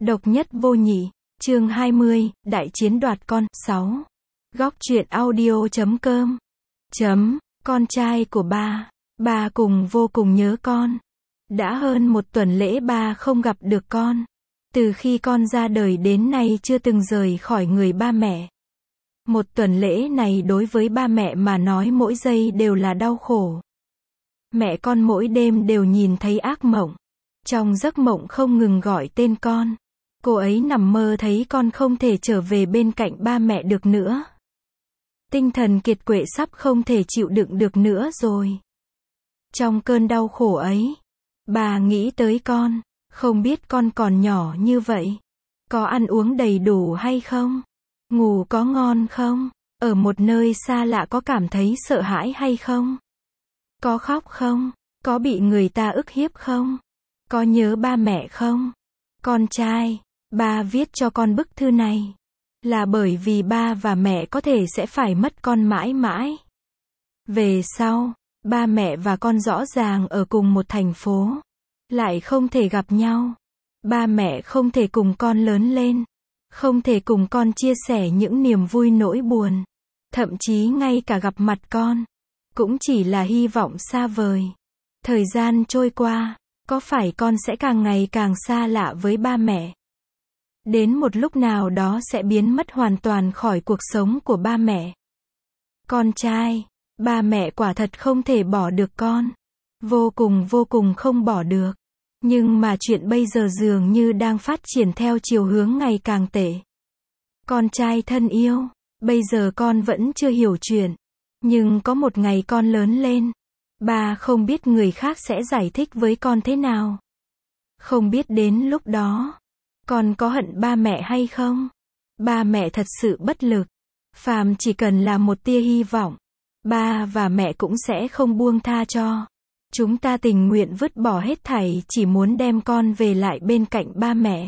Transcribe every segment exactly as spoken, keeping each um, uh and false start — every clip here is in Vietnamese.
Độc nhất vô nhị, chương hai mươi, Đại chiến đoạt con, sáu. Góc truyện audio chấm com. Chấm, con trai của ba. Ba cùng vô cùng nhớ con. Đã hơn một tuần lễ ba không gặp được con. Từ khi con ra đời đến nay chưa từng rời khỏi người ba mẹ. Một tuần lễ này đối với ba mẹ mà nói mỗi giây đều là đau khổ. Mẹ con mỗi đêm đều nhìn thấy ác mộng. Trong giấc mộng không ngừng gọi tên con. Cô ấy nằm mơ thấy con không thể trở về bên cạnh ba mẹ được nữa. Tinh thần kiệt quệ sắp không thể chịu đựng được nữa rồi. Trong cơn đau khổ ấy, bà nghĩ tới con, không biết con còn nhỏ như vậy. Có ăn uống đầy đủ hay không? Ngủ có ngon không? Ở một nơi xa lạ có cảm thấy sợ hãi hay không? Có khóc không? Có bị người ta ức hiếp không? Có nhớ ba mẹ không? Con trai, ba viết cho con bức thư này là bởi vì ba và mẹ có thể sẽ phải mất con mãi mãi. Về sau, ba mẹ và con rõ ràng ở cùng một thành phố, lại không thể gặp nhau. Ba mẹ không thể cùng con lớn lên, không thể cùng con chia sẻ những niềm vui nỗi buồn, thậm chí ngay cả gặp mặt con, cũng chỉ là hy vọng xa vời. Thời gian trôi qua, có phải con sẽ càng ngày càng xa lạ với ba mẹ? Đến một lúc nào đó sẽ biến mất hoàn toàn khỏi cuộc sống của ba mẹ. Con trai, ba mẹ quả thật không thể bỏ được con. Vô cùng vô cùng không bỏ được. Nhưng mà chuyện bây giờ dường như đang phát triển theo chiều hướng ngày càng tệ. Con trai thân yêu, bây giờ con vẫn chưa hiểu chuyện. Nhưng có một ngày con lớn lên, ba không biết người khác sẽ giải thích với con thế nào. Không biết đến lúc đó, con có hận ba mẹ hay không? Ba mẹ thật sự bất lực. Phàm chỉ cần là một tia hy vọng, ba và mẹ cũng sẽ không buông tha cho. Chúng ta tình nguyện vứt bỏ hết thảy chỉ muốn đem con về lại bên cạnh ba mẹ.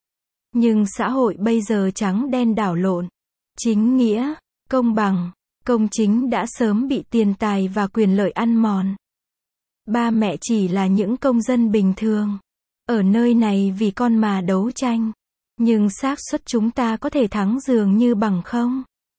Nhưng xã hội bây giờ trắng đen đảo lộn. Chính nghĩa, công bằng, công chính đã sớm bị tiền tài và quyền lợi ăn mòn. Ba mẹ chỉ là những công dân bình thường. Ở nơi này vì con mà đấu tranh. Nhưng xác suất chúng ta có thể thắng dường như bằng không.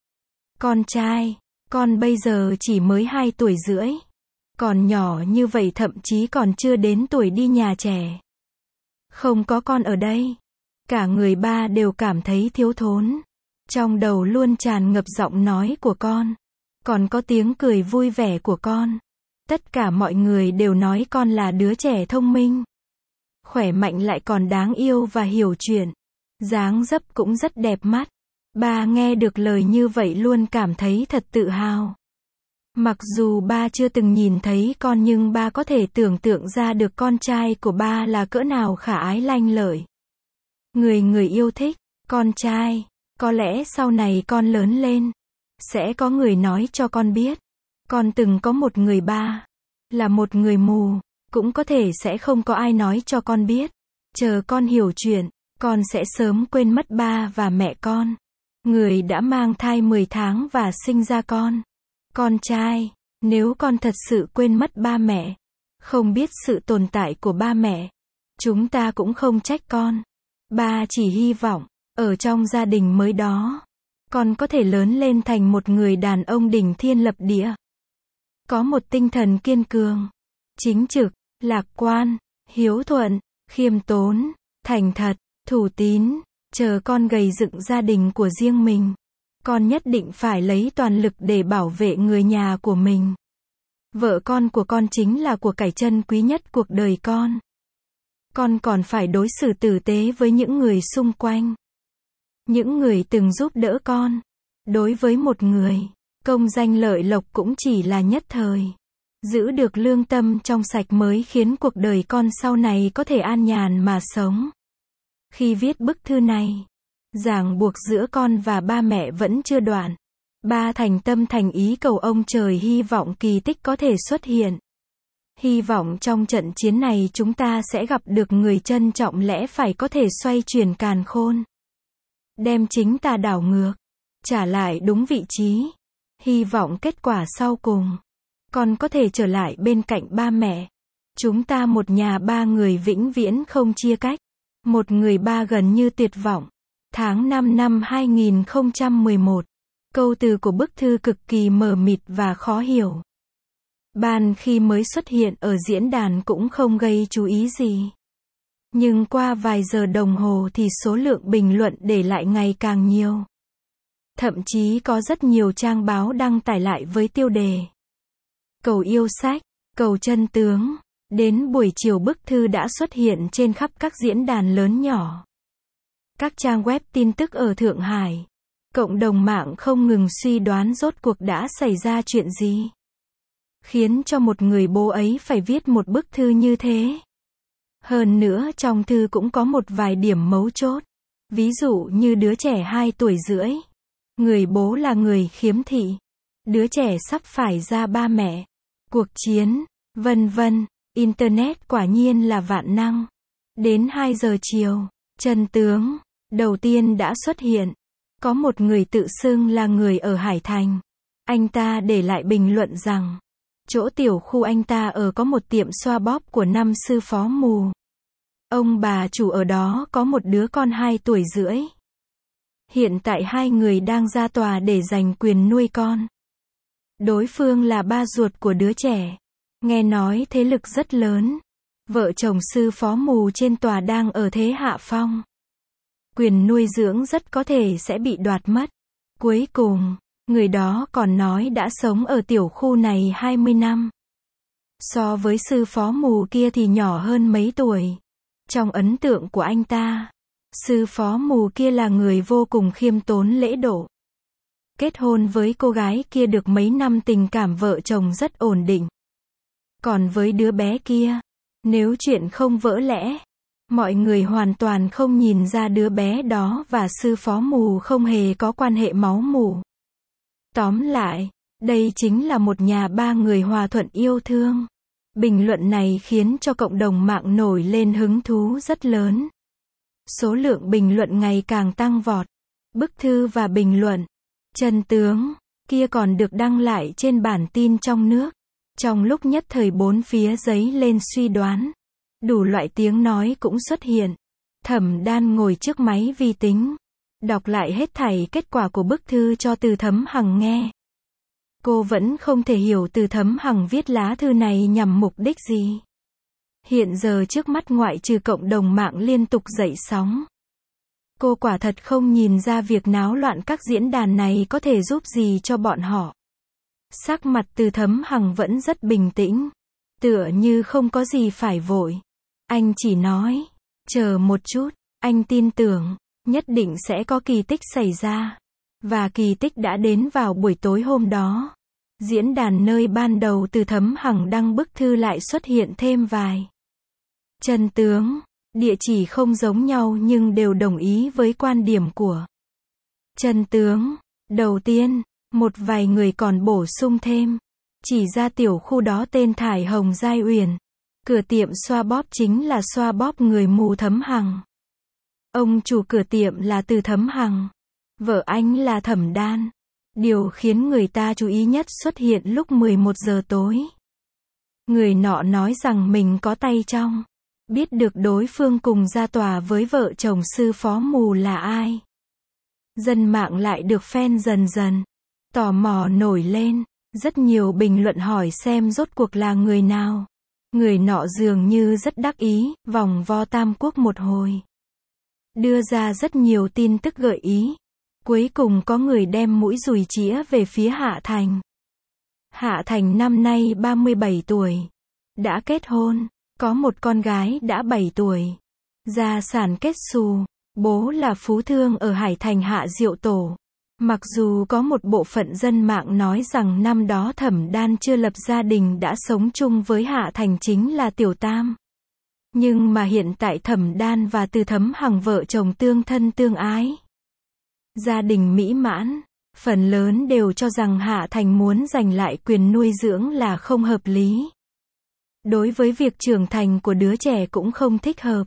Con trai, con bây giờ chỉ mới hai tuổi rưỡi. Còn nhỏ như vậy thậm chí còn chưa đến tuổi đi nhà trẻ. Không có con ở đây. Cả người ba đều cảm thấy thiếu thốn. Trong đầu luôn tràn ngập giọng nói của con. Còn có tiếng cười vui vẻ của con. Tất cả mọi người đều nói con là đứa trẻ thông minh. Khỏe mạnh lại còn đáng yêu và hiểu chuyện. Dáng dấp cũng rất đẹp mắt. Ba nghe được lời như vậy luôn cảm thấy thật tự hào. Mặc dù ba chưa từng nhìn thấy con nhưng ba có thể tưởng tượng ra được con trai của ba là cỡ nào khả ái lanh lợi. Người người yêu thích, con trai, có lẽ sau này con lớn lên, sẽ có người nói cho con biết. Con từng có một người ba, là một người mù, cũng có thể sẽ không có ai nói cho con biết. Chờ con hiểu chuyện, con sẽ sớm quên mất ba và mẹ con. Người đã mang thai mười tháng và sinh ra con. Con trai, nếu con thật sự quên mất ba mẹ, không biết sự tồn tại của ba mẹ, chúng ta cũng không trách con. Ba chỉ hy vọng, ở trong gia đình mới đó, con có thể lớn lên thành một người đàn ông đỉnh thiên lập địa. Có một tinh thần kiên cường, chính trực, lạc quan, hiếu thuận, khiêm tốn, thành thật, thủ tín. Chờ con gầy dựng gia đình của riêng mình, con nhất định phải lấy toàn lực để bảo vệ người nhà của mình. Vợ con của con chính là của cải trân quý nhất cuộc đời con. Con còn phải đối xử tử tế với những người xung quanh. Những người từng giúp đỡ con. Đối với một người, công danh lợi lộc cũng chỉ là nhất thời. Giữ được lương tâm trong sạch mới khiến cuộc đời con sau này có thể an nhàn mà sống. Khi viết bức thư này, ràng buộc giữa con và ba mẹ vẫn chưa đoạn. Ba thành tâm thành ý cầu ông trời hy vọng kỳ tích có thể xuất hiện. Hy vọng trong trận chiến này chúng ta sẽ gặp được người trân trọng lẽ phải có thể xoay chuyển càn khôn. Đem chính ta đảo ngược, trả lại đúng vị trí. Hy vọng kết quả sau cùng, con có thể trở lại bên cạnh ba mẹ. Chúng ta một nhà ba người vĩnh viễn không chia cách. Một người ba gần như tuyệt vọng. Tháng năm năm hai nghìn không trăm mười một. Câu từ của bức thư cực kỳ mờ mịt và khó hiểu. Ban khi mới xuất hiện ở diễn đàn cũng không gây chú ý gì. Nhưng qua vài giờ đồng hồ thì số lượng bình luận để lại ngày càng nhiều. Thậm chí có rất nhiều trang báo đăng tải lại với tiêu đề cầu yêu sách, cầu chân tướng. Đến buổi chiều bức thư đã xuất hiện trên khắp các diễn đàn lớn nhỏ. Các trang web tin tức ở Thượng Hải. Cộng đồng mạng không ngừng suy đoán rốt cuộc đã xảy ra chuyện gì, khiến cho một người bố ấy phải viết một bức thư như thế. Hơn nữa trong thư cũng có một vài điểm mấu chốt. Ví dụ như đứa trẻ hai tuổi rưỡi. Người bố là người khiếm thị. Đứa trẻ sắp phải ra ba mẹ. Cuộc chiến, vân vân. Internet quả nhiên là vạn năng. Đến hai giờ chiều, chân tướng đầu tiên đã xuất hiện. Có một người tự xưng là người ở Hải Thành. Anh ta để lại bình luận rằng, chỗ tiểu khu anh ta ở có một tiệm xoa bóp của năm sư phó mù. Ông bà chủ ở đó có một đứa con hai tuổi rưỡi. Hiện tại hai người đang ra tòa để giành quyền nuôi con. Đối phương là ba ruột của đứa trẻ. Nghe nói thế lực rất lớn. Vợ chồng sư phó mù trên tòa đang ở thế hạ phong. Quyền nuôi dưỡng rất có thể sẽ bị đoạt mất. Cuối cùng, người đó còn nói đã sống ở tiểu khu này hai mươi năm. So với sư phó mù kia thì nhỏ hơn mấy tuổi. Trong ấn tượng của anh ta, sư phó mù kia là người vô cùng khiêm tốn lễ độ. Kết hôn với cô gái kia được mấy năm tình cảm vợ chồng rất ổn định. Còn với đứa bé kia, nếu chuyện không vỡ lẽ, mọi người hoàn toàn không nhìn ra đứa bé đó và sư phó mù không hề có quan hệ máu mủ. Tóm lại, đây chính là một nhà ba người hòa thuận yêu thương. Bình luận này khiến cho cộng đồng mạng nổi lên hứng thú rất lớn. Số lượng bình luận ngày càng tăng vọt. Bức thư và bình luận, chân tướng, kia còn được đăng lại trên bản tin trong nước. Trong lúc nhất thời bốn phía dấy lên suy đoán. Đủ loại tiếng nói cũng xuất hiện. Thẩm Đan ngồi trước máy vi tính. Đọc lại hết thảy kết quả của bức thư cho Từ Thấm Hằng nghe. Cô vẫn không thể hiểu Từ Thấm Hằng viết lá thư này nhằm mục đích gì. Hiện giờ trước mắt ngoại trừ cộng đồng mạng liên tục dậy sóng. Cô quả thật không nhìn ra việc náo loạn các diễn đàn này có thể giúp gì cho bọn họ. Sắc mặt Từ Thấm Hằng vẫn rất bình tĩnh. Tựa như không có gì phải vội. Anh chỉ nói, chờ một chút, anh tin tưởng, nhất định sẽ có kỳ tích xảy ra. Và kỳ tích đã đến vào buổi tối hôm đó. Diễn đàn nơi ban đầu Từ Thấm Hằng đăng bức thư lại xuất hiện thêm vài chân tướng, địa chỉ không giống nhau nhưng đều đồng ý với quan điểm của chân tướng. Đầu tiên, một vài người còn bổ sung thêm, chỉ ra tiểu khu đó tên Thải Hồng Giai Uyển. Cửa tiệm xoa bóp chính là xoa bóp người mù Thấm Hằng. Ông chủ cửa tiệm là Từ Thấm Hằng. Vợ anh là Thẩm Đan. Điều khiến người ta chú ý nhất xuất hiện lúc mười một giờ tối. Người nọ nói rằng mình có tay trong. Biết được đối phương cùng ra tòa với vợ chồng sư phó mù là ai. Dân mạng lại được phen dần dần. Tò mò nổi lên. Rất nhiều bình luận hỏi xem rốt cuộc là người nào. Người nọ dường như rất đắc ý, vòng vo Tam Quốc một hồi. Đưa ra rất nhiều tin tức gợi ý. Cuối cùng có người đem mũi dùi chĩa về phía Hạ Thành. Hạ Thành năm nay ba mươi bảy tuổi. Đã kết hôn. Có một con gái đã bảy tuổi. Gia sản kết xù. Bố là phú thương ở Hải Thành Hạ Diệu Tổ. Mặc dù có một bộ phận dân mạng nói rằng năm đó Thẩm Đan chưa lập gia đình đã sống chung với Hạ Thành chính là Tiểu Tam. Nhưng mà hiện tại Thẩm Đan và Từ Thấm Hằng vợ chồng tương thân tương ái. Gia đình mỹ mãn. Phần lớn đều cho rằng Hạ Thành muốn giành lại quyền nuôi dưỡng là không hợp lý. Đối với việc trưởng thành của đứa trẻ cũng không thích hợp.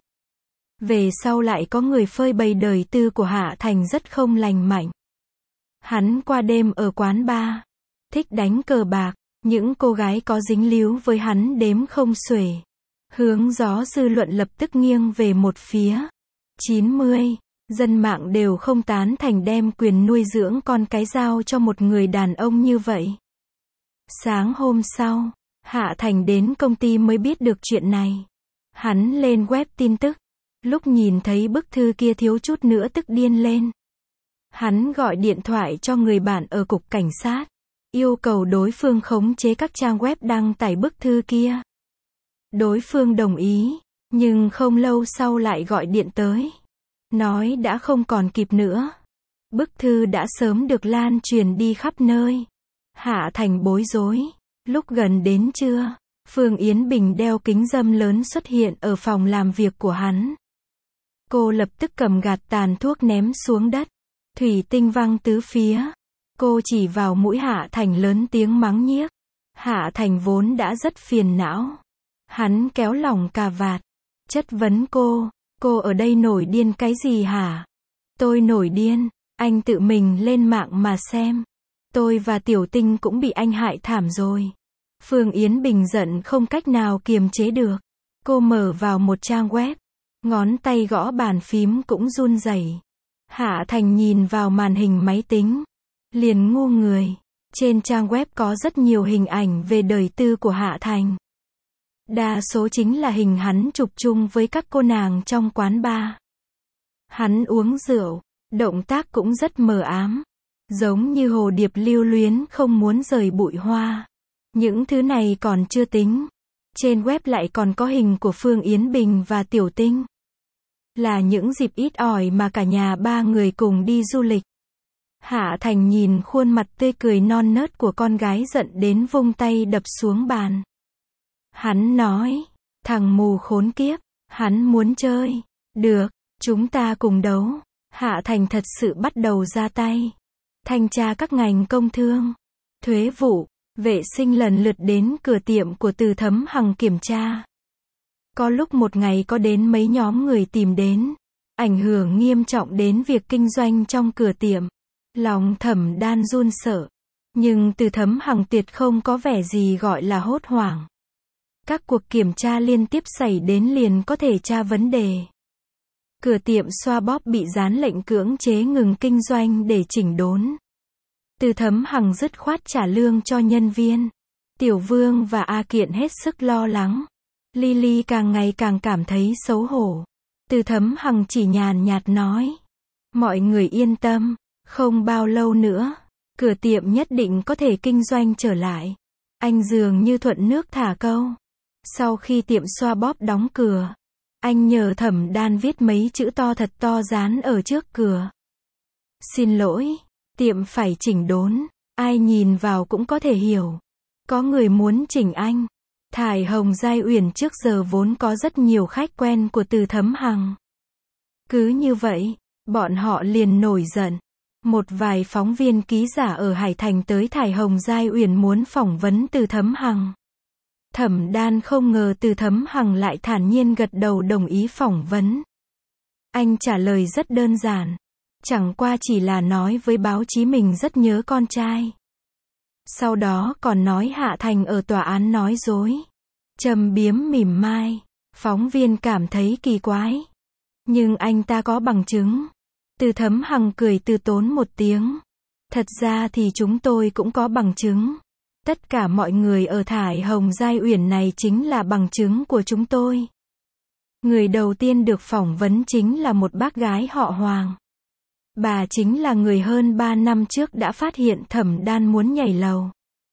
Về sau lại có người phơi bày đời tư của Hạ Thành rất không lành mạnh. Hắn qua đêm ở quán bar, thích đánh cờ bạc, những cô gái có dính líu với hắn đếm không xuể. Hướng gió dư luận lập tức nghiêng về một phía. chín mươi. Dân mạng đều không tán thành đem quyền nuôi dưỡng con cái giao cho một người đàn ông như vậy. Sáng hôm sau, Hạ Thành đến công ty mới biết được chuyện này. Hắn lên web tin tức. Lúc nhìn thấy bức thư kia thiếu chút nữa tức điên lên. Hắn gọi điện thoại cho người bạn ở cục cảnh sát, yêu cầu đối phương khống chế các trang web đăng tải bức thư kia. Đối phương đồng ý, nhưng không lâu sau lại gọi điện tới. Nói đã không còn kịp nữa. Bức thư đã sớm được lan truyền đi khắp nơi. Hạ Thành bối rối. Lúc gần đến trưa, Phương Yến Bình đeo kính râm lớn xuất hiện ở phòng làm việc của hắn. Cô lập tức cầm gạt tàn thuốc ném xuống đất. Thủy tinh văng tứ phía. Cô chỉ vào mũi Hạ Thành lớn tiếng mắng nhiếc. Hạ Thành vốn đã rất phiền não. Hắn kéo lỏng cà vạt. Chất vấn cô. Cô ở đây nổi điên cái gì hả? Tôi nổi điên. Anh tự mình lên mạng mà xem. Tôi và Tiểu Tinh cũng bị anh hại thảm rồi. Phương Yến Bình giận không cách nào kiềm chế được. Cô mở vào một trang web. Ngón tay gõ bàn phím cũng run rẩy. Hạ Thành nhìn vào màn hình máy tính. Liền ngu người. Trên trang web có rất nhiều hình ảnh về đời tư của Hạ Thành. Đa số chính là hình hắn chụp chung với các cô nàng trong quán bar. Hắn uống rượu, động tác cũng rất mờ ám. Giống như hồ điệp lưu luyến không muốn rời bụi hoa. Những thứ này còn chưa tính. Trên web lại còn có hình của Phương Yến Bình và Tiểu Tinh. Là những dịp ít ỏi mà cả nhà ba người cùng đi du lịch. Hạ Thành nhìn khuôn mặt tươi cười non nớt của con gái giận đến vung tay đập xuống bàn. Hắn nói, thằng mù khốn kiếp, hắn muốn chơi. Được, chúng ta cùng đấu. Hạ Thành thật sự bắt đầu ra tay. Thanh tra các ngành công thương, thuế vụ, vệ sinh lần lượt đến cửa tiệm của Từ Thấm Hằng kiểm tra. Có lúc một ngày có đến mấy nhóm người tìm đến, ảnh hưởng nghiêm trọng đến việc kinh doanh trong cửa tiệm. Lòng Thẩm Đan run sợ, nhưng Từ Thấm Hằng tuyệt không có vẻ gì gọi là hốt hoảng. Các cuộc kiểm tra liên tiếp xảy đến liền có thể tra vấn đề. Cửa tiệm xoa bóp bị dán lệnh cưỡng chế ngừng kinh doanh để chỉnh đốn. Từ Thấm Hằng dứt khoát trả lương cho nhân viên. Tiểu Vương và A Kiện hết sức lo lắng. Lily càng ngày càng cảm thấy xấu hổ. Từ Thấm Hằng chỉ nhàn nhạt nói. Mọi người yên tâm, không bao lâu nữa, cửa tiệm nhất định có thể kinh doanh trở lại. Anh dường như thuận nước thả câu. Sau khi tiệm xoa bóp đóng cửa, anh nhờ Thẩm Đan viết mấy chữ to thật to dán ở trước cửa. Xin lỗi, tiệm phải chỉnh đốn, ai nhìn vào cũng có thể hiểu. Có người muốn chỉnh anh. Thải Hồng Giai Uyển trước giờ vốn có rất nhiều khách quen của Từ Thấm Hằng. Cứ như vậy, bọn họ liền nổi giận. Một vài phóng viên ký giả ở Hải Thành tới Thải Hồng Giai Uyển muốn phỏng vấn Từ Thấm Hằng. Thẩm Đan không ngờ Từ Thấm Hằng lại thản nhiên gật đầu đồng ý phỏng vấn. Anh trả lời rất đơn giản. Chẳng qua chỉ là nói với báo chí mình rất nhớ con trai. Sau đó còn nói Hạ Thành ở tòa án nói dối. Châm biếm mỉm mai. Phóng viên cảm thấy kỳ quái. Nhưng anh ta có bằng chứng. Từ Thấm Hằng cười từ tốn một tiếng. Thật ra thì chúng tôi cũng có bằng chứng. Tất cả mọi người ở Thải Hồng Giai Uyển này chính là bằng chứng của chúng tôi. Người đầu tiên được phỏng vấn chính là một bác gái họ Hoàng. Bà chính là người hơn ba năm trước đã phát hiện Thẩm Đan muốn nhảy lầu.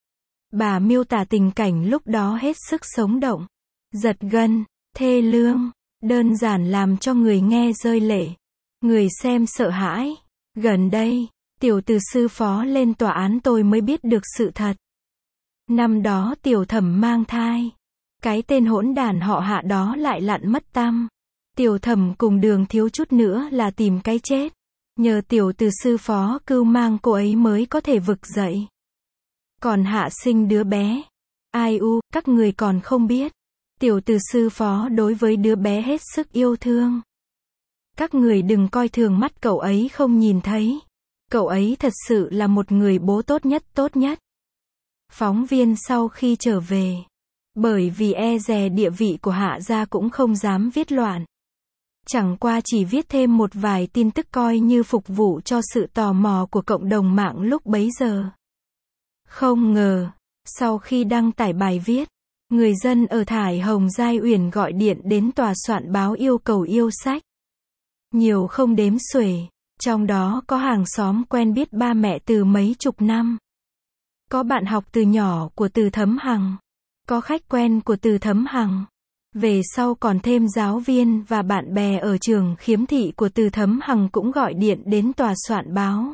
Bà miêu tả tình cảnh lúc đó hết sức sống động, giật gân, thê lương, đơn giản làm cho người nghe rơi lệ. Người xem sợ hãi. Gần đây, tiểu từ sư phó lên tòa án tôi mới biết được sự thật. Năm đó tiểu Thẩm mang thai. Cái tên hỗn đản họ Hạ đó lại lặn mất tăm. Tiểu Thẩm cùng Đường thiếu chút nữa là tìm cái chết. Nhờ tiểu từ sư phó cưu mang cô ấy mới có thể vực dậy. Còn Hạ sinh đứa bé. Ai u, các người còn không biết. Tiểu từ sư phó đối với đứa bé hết sức yêu thương. Các người đừng coi thường mắt cậu ấy không nhìn thấy. Cậu ấy thật sự là một người bố tốt nhất tốt nhất. Phóng viên sau khi trở về, bởi vì e dè địa vị của Hạ gia cũng không dám viết loạn. Chẳng qua chỉ viết thêm một vài tin tức coi như phục vụ cho sự tò mò của cộng đồng mạng lúc bấy giờ. Không ngờ, sau khi đăng tải bài viết, người dân ở Thải Hồng Giai Uyển gọi điện đến tòa soạn báo yêu cầu yêu sách. Nhiều không đếm xuể, trong đó có hàng xóm quen biết ba mẹ từ mấy chục năm. Có bạn học từ nhỏ của Từ Thấm Hằng. Có khách quen của Từ Thấm Hằng. Về sau còn thêm giáo viên và bạn bè ở trường khiếm thị của Từ Thấm Hằng cũng gọi điện đến tòa soạn báo.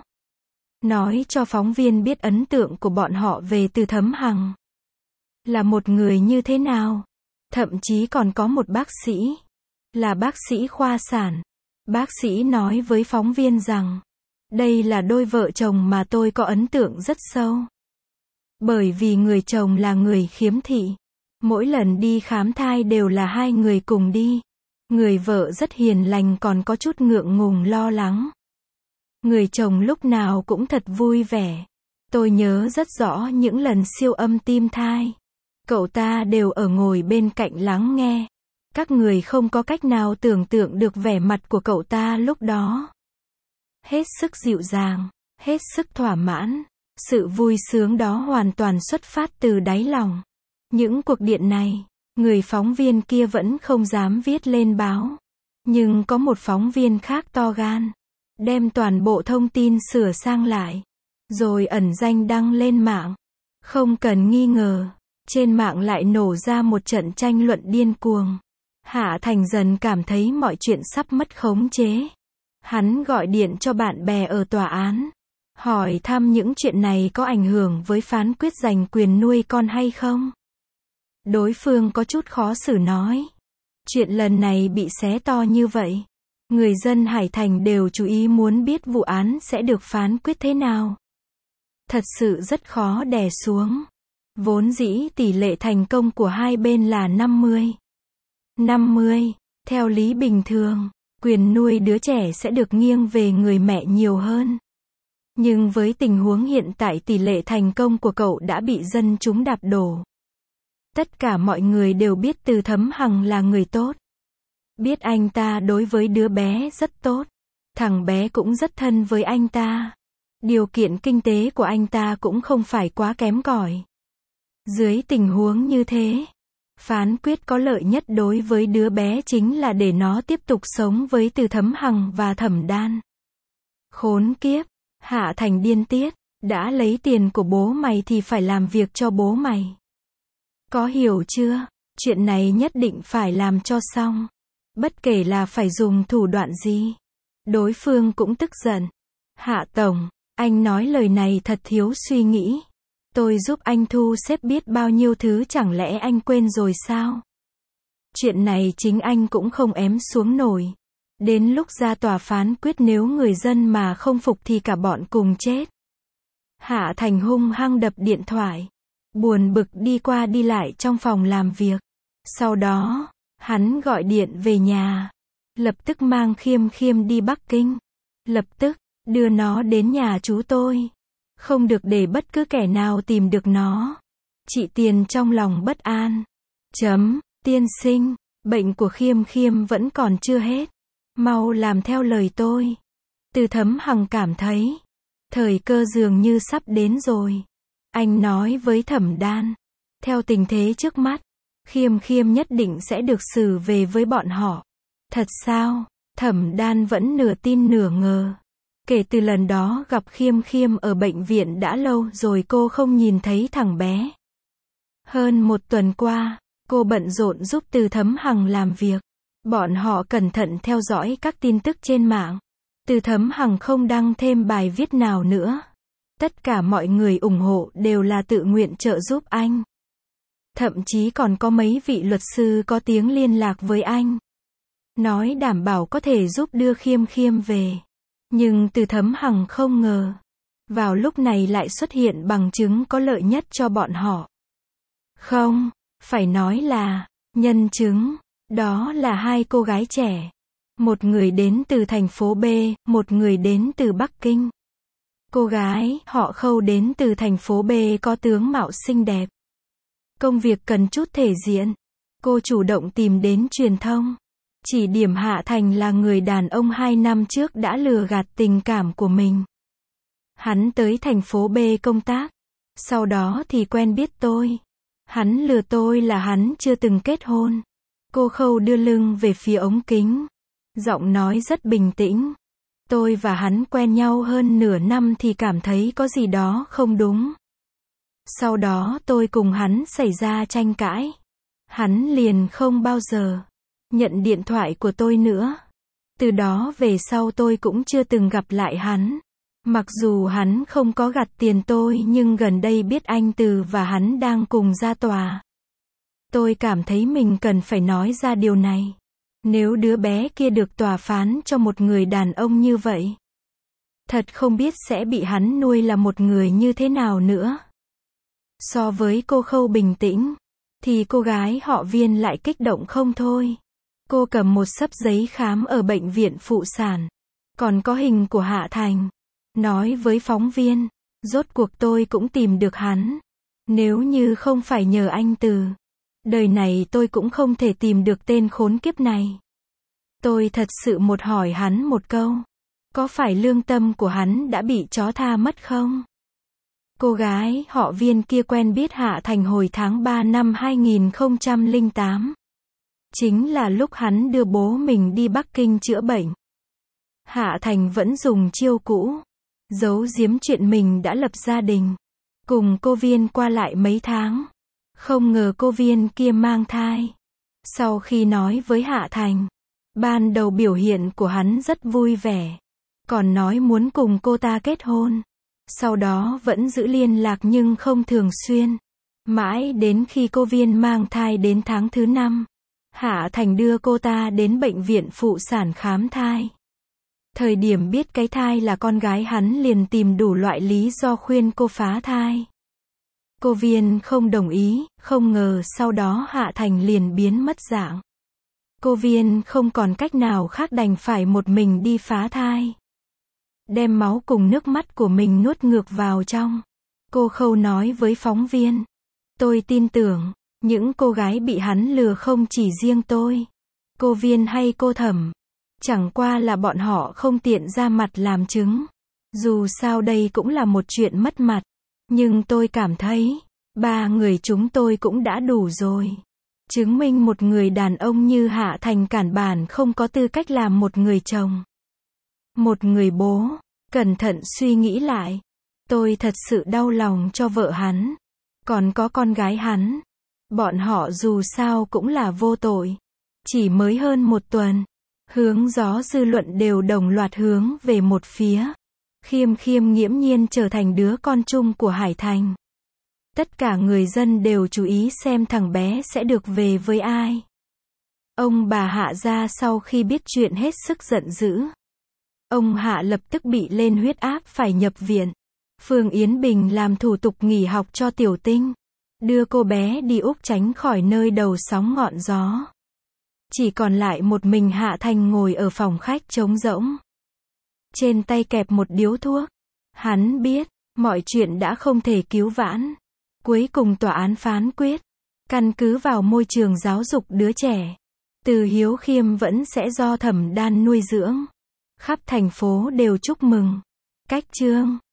Nói cho phóng viên biết ấn tượng của bọn họ về Từ Thấm Hằng. Là một người như thế nào? Thậm chí còn có một bác sĩ. Là bác sĩ khoa sản. Bác sĩ nói với phóng viên rằng, đây là đôi vợ chồng mà tôi có ấn tượng rất sâu. Bởi vì người chồng là người khiếm thị. Mỗi lần đi khám thai đều là hai người cùng đi. Người vợ rất hiền lành còn có chút ngượng ngùng lo lắng. Người chồng lúc nào cũng thật vui vẻ. Tôi nhớ rất rõ những lần siêu âm tim thai. Cậu ta đều ở ngồi bên cạnh lắng nghe. Các người không có cách nào tưởng tượng được vẻ mặt của cậu ta lúc đó. Hết sức dịu dàng, hết sức thỏa mãn. Sự vui sướng đó hoàn toàn xuất phát từ đáy lòng. Những cuộc điện này, người phóng viên kia vẫn không dám viết lên báo. Nhưng có một phóng viên khác to gan. Đem toàn bộ thông tin sửa sang lại. Rồi ẩn danh đăng lên mạng. Không cần nghi ngờ. Trên mạng lại nổ ra một trận tranh luận điên cuồng. Hạ Thành dần cảm thấy mọi chuyện sắp mất khống chế. Hắn gọi điện cho bạn bè ở tòa án. Hỏi thăm những chuyện này có ảnh hưởng với phán quyết giành quyền nuôi con hay không. Đối phương có chút khó xử nói. Chuyện lần này bị xé to như vậy. Người dân Hải Thành đều chú ý muốn biết vụ án sẽ được phán quyết thế nào. Thật sự rất khó đè xuống. Vốn dĩ tỷ lệ thành công của hai bên là năm mươi. năm mươi. Theo lý bình thường, quyền nuôi đứa trẻ sẽ được nghiêng về người mẹ nhiều hơn. Nhưng với tình huống hiện tại tỷ lệ thành công của cậu đã bị dân chúng đạp đổ. Tất cả mọi người đều biết Từ Thấm Hằng là người tốt. Biết anh ta đối với đứa bé rất tốt. Thằng bé cũng rất thân với anh ta. Điều kiện kinh tế của anh ta cũng không phải quá kém cỏi. Dưới tình huống như thế, phán quyết có lợi nhất đối với đứa bé chính là để nó tiếp tục sống với Từ Thấm Hằng và Thẩm Đan. Khốn kiếp, Hạ Thành điên tiết, đã lấy tiền của bố mày thì phải làm việc cho bố mày. Có hiểu chưa? Chuyện này nhất định phải làm cho xong. Bất kể là phải dùng thủ đoạn gì. Đối phương cũng tức giận. Hạ Tổng, anh nói lời này thật thiếu suy nghĩ. Tôi giúp anh thu xếp biết bao nhiêu thứ chẳng lẽ anh quên rồi sao? Chuyện này chính anh cũng không ém xuống nổi. Đến lúc ra tòa phán quyết nếu người dân mà không phục thì cả bọn cùng chết. Hạ Thành hung hăng đập điện thoại. Buồn bực đi qua đi lại trong phòng làm việc. Sau đó, hắn gọi điện về nhà. Lập tức mang Khiêm Khiêm đi Bắc Kinh. Lập tức, đưa nó đến nhà chú tôi. Không được để bất cứ kẻ nào tìm được nó. Chị Tiền trong lòng bất an. Chấm, tiên sinh, bệnh của Khiêm Khiêm vẫn còn chưa hết. Mau làm theo lời tôi. Từ Thấm Hằng cảm thấy, thời cơ dường như sắp đến rồi. Anh nói với Thẩm Đan, theo tình thế trước mắt, Khiêm Khiêm nhất định sẽ được xử về với bọn họ. Thật sao? Thẩm Đan vẫn nửa tin nửa ngờ. Kể từ lần đó gặp Khiêm Khiêm ở bệnh viện đã lâu rồi cô không nhìn thấy thằng bé. Hơn một tuần qua, cô bận rộn giúp Từ Thấm Hằng làm việc. Bọn họ cẩn thận theo dõi các tin tức trên mạng. Từ Thấm Hằng không đăng thêm bài viết nào nữa. Tất cả mọi người ủng hộ đều là tự nguyện trợ giúp anh. Thậm chí còn có mấy vị luật sư có tiếng liên lạc với anh. Nói đảm bảo có thể giúp đưa Khiêm Khiêm về. Nhưng Từ Thấm Hằng không ngờ. Vào lúc này lại xuất hiện bằng chứng có lợi nhất cho bọn họ. Không, phải nói là, nhân chứng. Đó là hai cô gái trẻ. Một người đến từ thành phố B, một người đến từ Bắc Kinh. Cô gái, họ Khâu đến từ thành phố B có tướng mạo xinh đẹp. Công việc cần chút thể diện. Cô chủ động tìm đến truyền thông. chỉ điểm Hạ Thành là người đàn ông hai năm trước đã lừa gạt tình cảm của mình. Hắn tới thành phố B công tác, sau đó thì quen biết tôi. Hắn lừa tôi là hắn chưa từng kết hôn. Cô Khâu đưa lưng về phía ống kính, giọng nói rất bình tĩnh. Tôi và hắn quen nhau hơn nửa năm thì cảm thấy có gì đó không đúng. Sau đó tôi cùng hắn xảy ra tranh cãi. Hắn liền không bao giờ nhận điện thoại của tôi nữa. Từ đó về sau tôi cũng chưa từng gặp lại hắn. Mặc dù hắn không có gạt tiền tôi nhưng gần đây biết anh Từ và hắn đang cùng ra tòa. Tôi cảm thấy mình cần phải nói ra điều này. Nếu đứa bé kia được tòa phán cho một người đàn ông như vậy, thật không biết sẽ bị hắn nuôi là một người như thế nào nữa. So với cô Khâu bình tĩnh, thì cô gái họ Viên lại kích động không thôi. Cô cầm một xấp giấy khám ở bệnh viện phụ sản, còn có hình của Hạ Thành. Nói với phóng viên, rốt cuộc tôi cũng tìm được hắn. Nếu như không phải nhờ anh Từ, đời này tôi cũng không thể tìm được tên khốn kiếp này. Tôi thật sự một hỏi hắn một câu. Có phải lương tâm của hắn đã bị chó tha mất không? Cô gái họ Viên kia quen biết Hạ Thành hồi tháng ba năm hai nghìn không trăm lẻ tám. Chính là lúc hắn đưa bố mình đi Bắc Kinh chữa bệnh. Hạ Thành vẫn dùng chiêu cũ, giấu giếm chuyện mình đã lập gia đình. Cùng cô Viên qua lại mấy tháng. Không ngờ cô Viên kia mang thai. Sau khi nói với Hạ Thành, ban đầu biểu hiện của hắn rất vui vẻ. Còn nói muốn cùng cô ta kết hôn. Sau đó vẫn giữ liên lạc nhưng không thường xuyên. Mãi đến khi cô Viên mang thai đến tháng thứ năm, Hạ Thành đưa cô ta đến bệnh viện phụ sản khám thai. Thời điểm biết cái thai là con gái hắn liền tìm đủ loại lý do khuyên cô phá thai. Cô Viên không đồng ý, không ngờ sau đó Hạ Thành liền biến mất dạng. Cô Viên không còn cách nào khác đành phải một mình đi phá thai. Đem máu cùng nước mắt của mình nuốt ngược vào trong. Cô Khâu nói với phóng viên. Tôi tin tưởng, những cô gái bị hắn lừa không chỉ riêng tôi. Cô Viên hay cô Thẩm. Chẳng qua là bọn họ không tiện ra mặt làm chứng. Dù sao đây cũng là một chuyện mất mặt. Nhưng tôi cảm thấy, ba người chúng tôi cũng đã đủ rồi. Chứng minh một người đàn ông như Hạ Thành cản bản không có tư cách làm một người chồng. Một người bố. Cẩn thận suy nghĩ lại. Tôi thật sự đau lòng cho vợ hắn. Còn có con gái hắn. Bọn họ dù sao cũng là vô tội. Chỉ mới hơn một tuần. Hướng gió dư luận đều đồng loạt hướng về một phía. Khiêm Khiêm nghiễm nhiên trở thành đứa con chung của Hải Thành. Tất cả người dân đều chú ý xem thằng bé sẽ được về với ai. Ông bà Hạ gia sau khi biết chuyện hết sức giận dữ. Ông Hạ lập tức bị lên huyết áp phải nhập viện. Phương Yến Bình làm thủ tục nghỉ học cho Tiểu Tinh. Đưa cô bé đi Úc tránh khỏi nơi đầu sóng ngọn gió. Chỉ còn lại một mình Hạ Thành ngồi ở phòng khách trống rỗng. Trên tay kẹp một điếu thuốc. Hắn biết, mọi chuyện đã không thể cứu vãn. Cuối cùng tòa án phán quyết. Căn cứ vào môi trường giáo dục đứa trẻ. Từ Hiếu Khiêm vẫn sẽ do Thẩm Đan nuôi dưỡng. Khắp thành phố đều chúc mừng. Cách chương